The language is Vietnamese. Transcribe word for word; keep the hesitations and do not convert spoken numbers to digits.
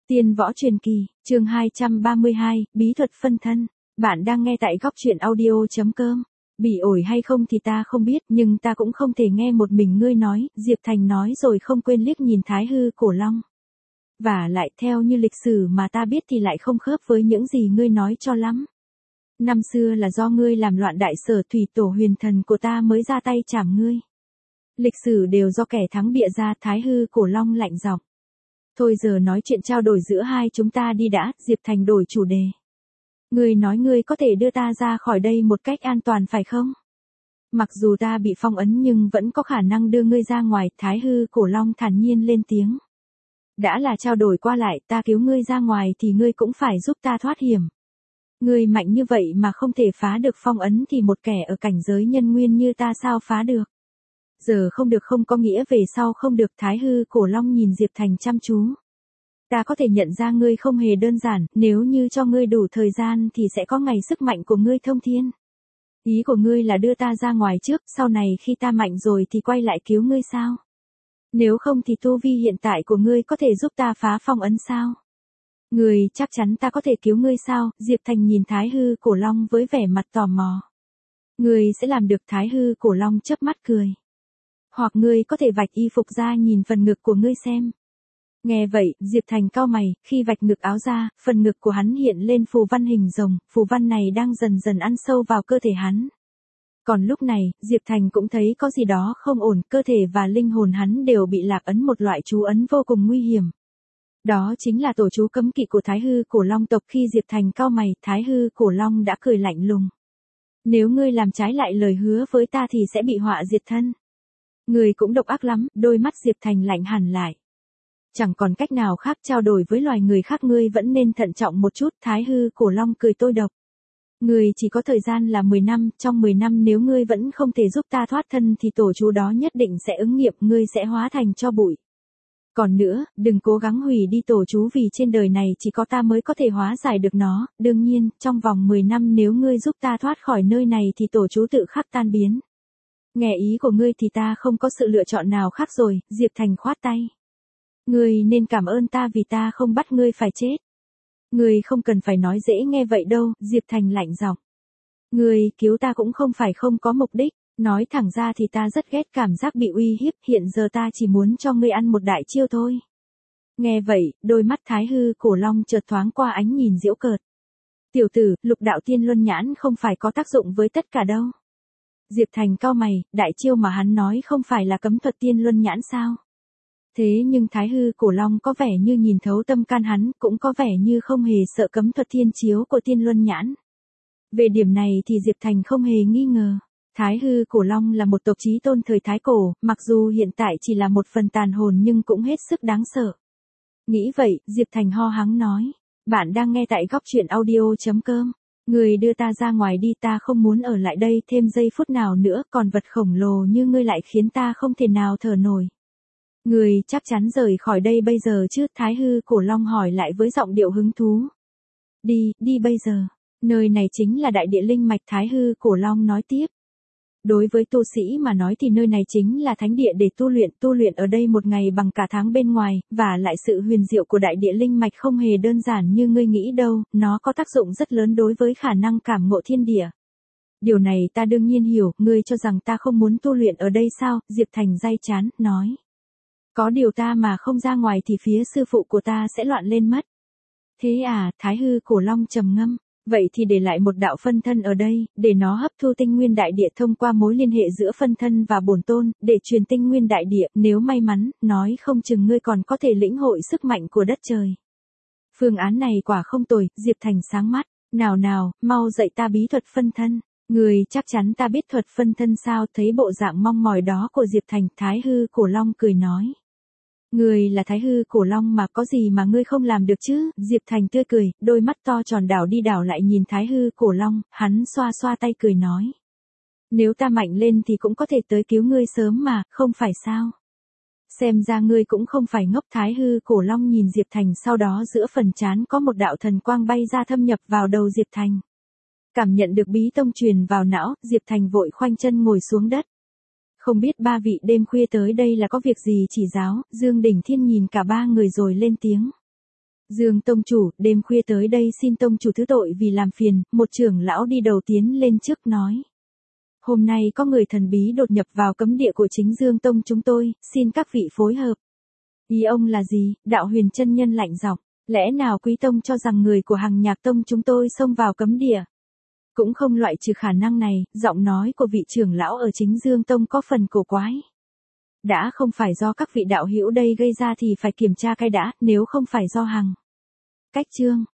Tiên võ truyền kỳ, chương hai trăm ba mươi hai, bí thuật phân thân. Bạn đang nghe tại góc truyện audio chấm com. Bị ổi hay không thì ta không biết, nhưng ta cũng không thể nghe một mình ngươi nói, Diệp Thành nói rồi không quên liếc nhìn Thái Hư Cổ Long. Và lại theo như lịch sử mà ta biết thì lại không khớp với những gì ngươi nói cho lắm. Năm xưa là do ngươi làm loạn đại sở, thủy tổ huyền thần của ta mới ra tay chảm ngươi. Lịch sử đều do kẻ thắng bịa ra. Thái Hư Cổ Long lạnh giọng. Thôi giờ nói chuyện trao đổi giữa hai chúng ta đi đã. Diệp Thành đổi chủ đề. Ngươi nói ngươi có thể đưa ta ra khỏi đây một cách an toàn phải không? Mặc dù ta bị phong ấn nhưng vẫn có khả năng đưa ngươi ra ngoài. Thái Hư Cổ Long thản nhiên lên tiếng. Đã là trao đổi qua lại, ta cứu ngươi ra ngoài thì ngươi cũng phải giúp ta thoát hiểm. Ngươi mạnh như vậy mà không thể phá được phong ấn thì một kẻ ở cảnh giới nhân nguyên như ta sao phá được? Giờ không được không có nghĩa về sau không được. Thái Hư Cổ Long nhìn Diệp Thành chăm chú. Ta có thể nhận ra ngươi không hề đơn giản, nếu như cho ngươi đủ thời gian thì sẽ có ngày sức mạnh của ngươi thông thiên. Ý của ngươi là đưa ta ra ngoài trước, sau này khi ta mạnh rồi thì quay lại cứu ngươi sao? Nếu không thì tu vi hiện tại của ngươi có thể giúp ta phá phong ấn sao? Ngươi chắc chắn ta có thể cứu ngươi sao? Diệp Thành nhìn Thái Hư Cổ Long với vẻ mặt tò mò. Ngươi sẽ làm được. Thái Hư Cổ Long chớp mắt cười. Hoặc ngươi có thể vạch y phục ra nhìn phần ngực của ngươi xem. Nghe vậy, Diệp Thành cau mày, khi vạch ngực áo ra, phần ngực của hắn hiện lên phù văn hình rồng, phù văn này đang dần dần ăn sâu vào cơ thể hắn. Còn lúc này, Diệp Thành cũng thấy có gì đó không ổn, cơ thể và linh hồn hắn đều bị lạc ấn một loại chú ấn vô cùng nguy hiểm. Đó chính là tổ chú cấm kỵ của Thái Hư Cổ Long tộc. Khi Diệp Thành cau mày, Thái Hư Cổ Long đã cười lạnh lùng. Nếu ngươi làm trái lại lời hứa với ta thì sẽ bị họa diệt thân. Ngươi cũng độc ác lắm. Đôi mắt Diệp Thành lạnh hẳn lại. Chẳng còn cách nào khác, trao đổi với loài người khác ngươi vẫn nên thận trọng một chút. Thái Hư Cổ Long cười tôi độc. Ngươi chỉ có thời gian là mười năm, trong mười năm nếu ngươi vẫn không thể giúp ta thoát thân thì tổ chú đó nhất định sẽ ứng nghiệm, ngươi sẽ hóa thành tro bụi. Còn nữa, đừng cố gắng hủy đi tổ chú vì trên đời này chỉ có ta mới có thể hóa giải được nó. Đương nhiên, trong vòng mười năm nếu ngươi giúp ta thoát khỏi nơi này thì tổ chú tự khắc tan biến. Nghe ý của ngươi thì ta không có sự lựa chọn nào khác rồi. Diệp Thành khoát tay. Ngươi nên cảm ơn ta vì ta không bắt ngươi phải chết. Ngươi không cần phải nói dễ nghe vậy đâu. Diệp Thành lạnh giọng. Ngươi cứu ta cũng không phải không có mục đích. Nói thẳng ra thì ta rất ghét cảm giác bị uy hiếp, hiện giờ ta chỉ muốn cho ngươi ăn một đại chiêu thôi. Nghe vậy, đôi mắt Thái Hư Cổ Long chợt thoáng qua ánh nhìn giễu cợt. Tiểu tử, lục đạo tiên luân nhãn không phải có tác dụng với tất cả đâu. Diệp Thành cau mày, đại chiêu mà hắn nói không phải là cấm thuật tiên luân nhãn sao? Thế nhưng Thái Hư Cổ Long có vẻ như nhìn thấu tâm can hắn, cũng có vẻ như không hề sợ cấm thuật thiên chiếu của tiên luân nhãn. Về điểm này thì Diệp Thành không hề nghi ngờ. Thái Hư Cổ Long là một tộc chí tôn thời Thái Cổ, mặc dù hiện tại chỉ là một phần tàn hồn nhưng cũng hết sức đáng sợ. Nghĩ vậy, Diệp Thành ho hắng nói. Bạn đang nghe tại góc truyện audio chấm com. Ngươi đưa ta ra ngoài đi, ta không muốn ở lại đây thêm giây phút nào nữa, còn vật khổng lồ như ngươi lại khiến ta không thể nào thở nổi. Ngươi chắc chắn rời khỏi đây bây giờ chứ? Thái Hư Cổ Long hỏi lại với giọng điệu hứng thú. Đi, đi bây giờ. Nơi này chính là đại địa linh mạch. Thái Hư Cổ Long nói tiếp. Đối với tu sĩ mà nói thì nơi này chính là thánh địa để tu luyện, tu luyện ở đây một ngày bằng cả tháng bên ngoài, và lại sự huyền diệu của đại địa linh mạch không hề đơn giản như ngươi nghĩ đâu, nó có tác dụng rất lớn đối với khả năng cảm ngộ thiên địa. Điều này ta đương nhiên hiểu, ngươi cho rằng ta không muốn tu luyện ở đây sao? Diệp Thành day chán, nói. Có điều ta mà không ra ngoài thì phía sư phụ của ta sẽ loạn lên mất. Thế à? Thái Hư Cổ Long trầm ngâm. Vậy thì để lại một đạo phân thân ở đây, để nó hấp thu tinh nguyên đại địa thông qua mối liên hệ giữa phân thân và bổn tôn, để truyền tinh nguyên đại địa, nếu may mắn, nói không chừng ngươi còn có thể lĩnh hội sức mạnh của đất trời. Phương án này quả không tồi. Diệp Thành sáng mắt. Nào nào, mau dạy ta bí thuật phân thân. Ngươi chắc chắn ta biết thuật phân thân sao? Thấy bộ dạng mong mỏi đó của Diệp Thành, Thái Hư Cổ Long cười nói. Ngươi là Thái Hư Cổ Long mà, có gì mà ngươi không làm được chứ? Diệp Thành tươi cười, đôi mắt to tròn đảo đi đảo lại nhìn Thái Hư Cổ Long, hắn xoa xoa tay cười nói. Nếu ta mạnh lên thì cũng có thể tới cứu ngươi sớm mà, không phải sao? Xem ra ngươi cũng không phải ngốc. Thái Hư Cổ Long nhìn Diệp Thành, sau đó giữa phần trán có một đạo thần quang bay ra thâm nhập vào đầu Diệp Thành. Cảm nhận được bí tông truyền vào não, Diệp Thành vội khoanh chân ngồi xuống đất. Không biết ba vị đêm khuya tới đây là có việc gì chỉ giáo? Dương Đỉnh Thiên nhìn cả ba người rồi lên tiếng. Dương tông chủ, đêm khuya tới đây xin tông chủ thứ tội vì làm phiền, một trưởng lão đi đầu tiến lên trước nói. Hôm nay có người thần bí đột nhập vào cấm địa của chính Dương tông chúng tôi, xin các vị phối hợp. Ý ông là gì? Đạo huyền chân nhân lạnh giọng, lẽ nào quý tông cho rằng người của Hằng Nhạc tông chúng tôi xông vào cấm địa? Cũng không loại trừ khả năng này, giọng nói của vị trưởng lão ở chính Dương tông có phần cổ quái. Đã không phải do các vị đạo hữu đây gây ra thì phải kiểm tra cái đã, nếu không phải do Hằng Cách Chương